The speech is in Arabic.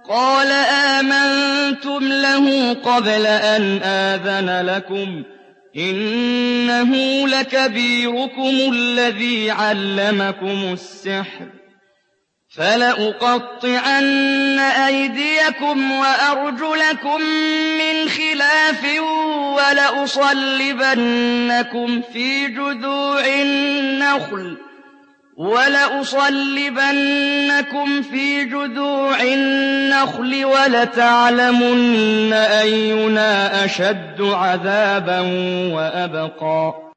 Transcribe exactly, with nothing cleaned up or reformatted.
قَالَ آمَنتُمْ لَهُ قَبْلَ أَنْ آذَنَ لَكُمْ ۖ إِنَّهُ لَكَبِيرُكُمُ الَّذِي عَلَّمَكُمُ السِّحْرَ ۖ فَلَأُقَطِّعَنَّ أَيْدِيَكُمْ وَأَرْجُلَكُم مِّنْ خِلَافٍ وَلَأُصَلِّبَنَّكُمْ فِي جُذُوعِ النَّخْلِ وَلَأُصَلِّبَنَّكُمْ فِي جُذُوعِ النَّخْلِ وَلَتَعْلَمُنَّ أَيُّنَا أَشَدُّ عَذَابًا وَأَبْقَىٰ